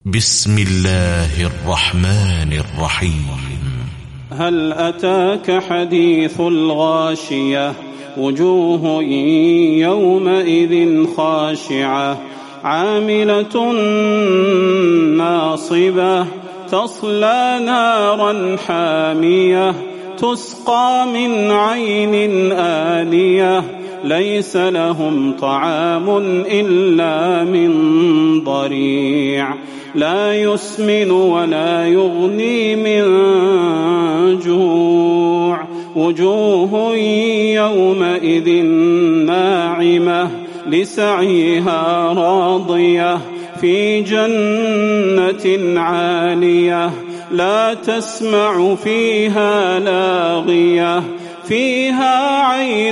بسم الله الرحمن الرحيم. هل أتاك حديث الغاشية وجوه يومئذ خاشعة عاملة ناصبة تصلى نارا حامية تسقى من عين آنية ليس لهم طعام إلا من ضريع لا يسمن ولا يغني من جوع وجوه يومئذ ناعمة لسعيها راضية في جنة عالية لا تسمع فيها لاغية فيها عين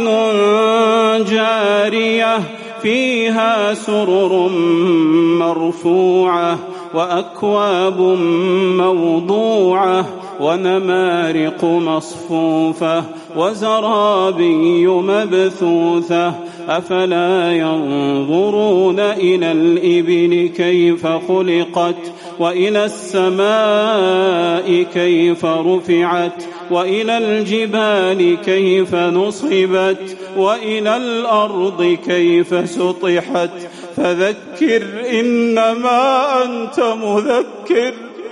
جارية فيها سرر مرفوعة وأكواب موضوعة ونمارق مصفوفة وزرابي مبثوثة أفلا ينظرون إلى الإبل كيف خلقت وإلى السماء كيف رفعت وإلى الجبال كيف نصبت وإلى الأرض كيف سطحت فذكر إنما أنت مذكر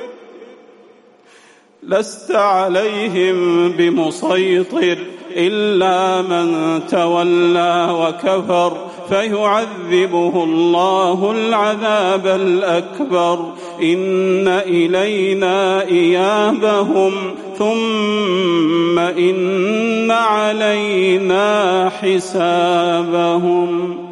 لست عليهم بمسيطر إلا من تولى وكفر فيعذبه الله العذاب الأكبر إن إلينا إيابهم ثم إن علينا حسابهم.